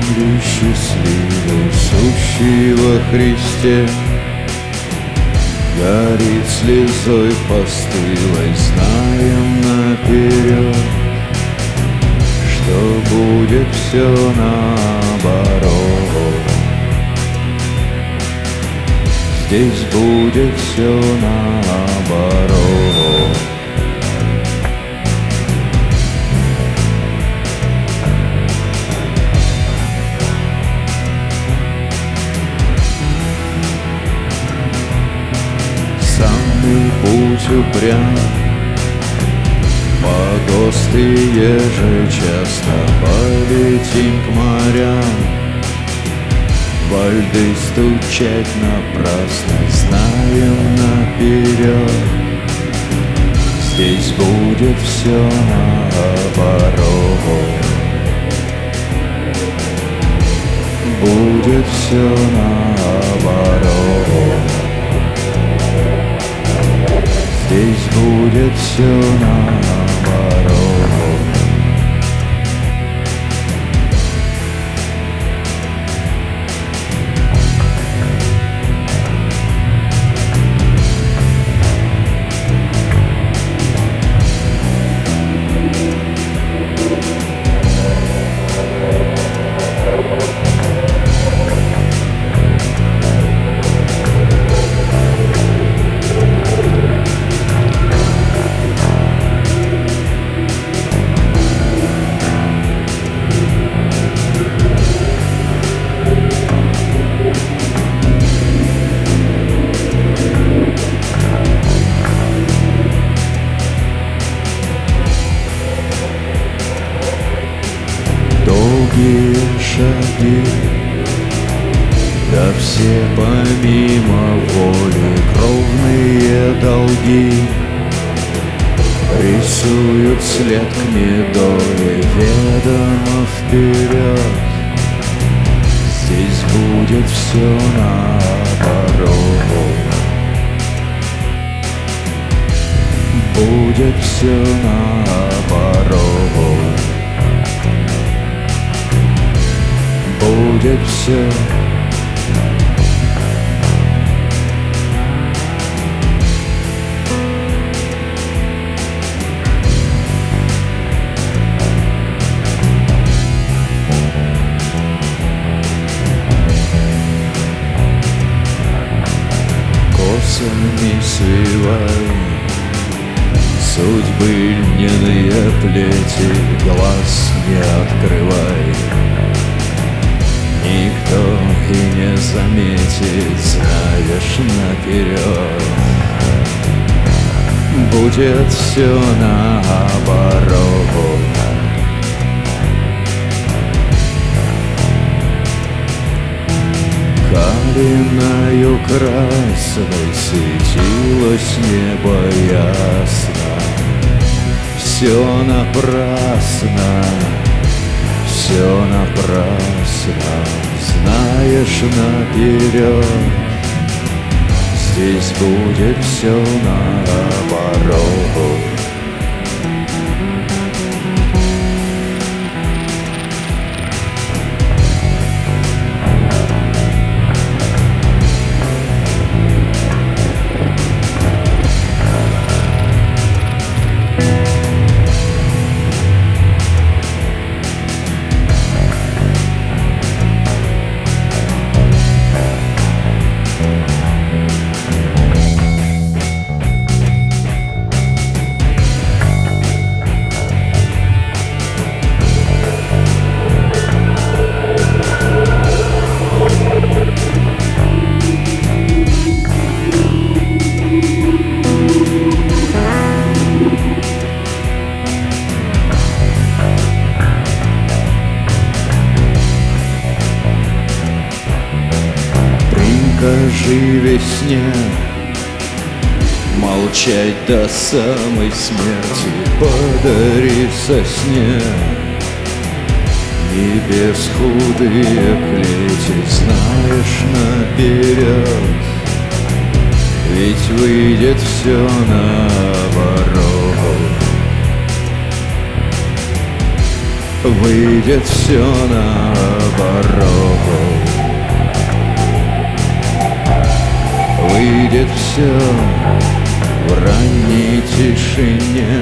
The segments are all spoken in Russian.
Земли счастливой, сущий во Христе, горит слезой постылой, знаем наперед, что будет все наоборот. Здесь будет все наоборот. Самый путь упрям, погостые же часто полетим к морям. Во льды стучать напрасно, знаем наперед, здесь будет все наоборот. Будет все наоборот. Здесь будет все наоборот. Долгие шаги, да все помимо воли, кровные долги рисуют след к недоле, ведомо вперед. Здесь будет все наоборот. Будет все наоборот. Будет все. Косами свивай судьбы льняные плети, глаз не открывай. Никто и не заметит, знаешь наперед. Будет все наоборот. Калиною красной светилось небо ясно. Все напрасно, все напрасно, знаешь наперед. Здесь будет все наоборот. Прикажи весне молчать до самой смерти, подари сосне небес худые клети, знаешь наперед, ведь выйдет все наоборот. Выйдет все наоборот. наоборот. Выйдет все в ранней тишине,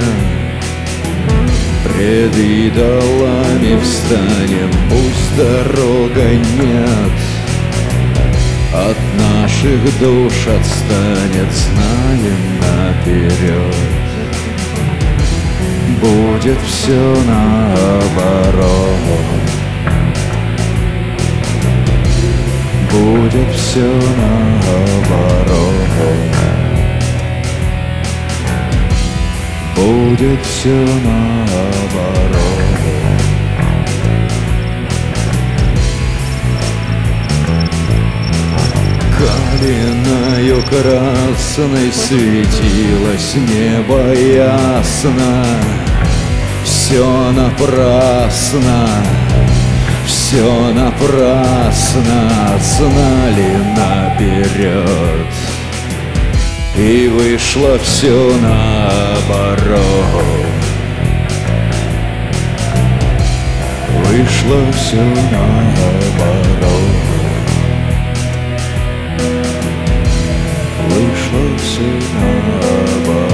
пред идолами встанем, пусть дорога нет. От наших душ отстанет, знаем наперед. Будет все наоборот. Будет все наоборот. Будет все наоборот. Калиною красной светилось небо ясно. Все напрасно, все напрасно, знали наперед. И вышло все наоборот. Вышло все наоборот. Вышло все наоборот.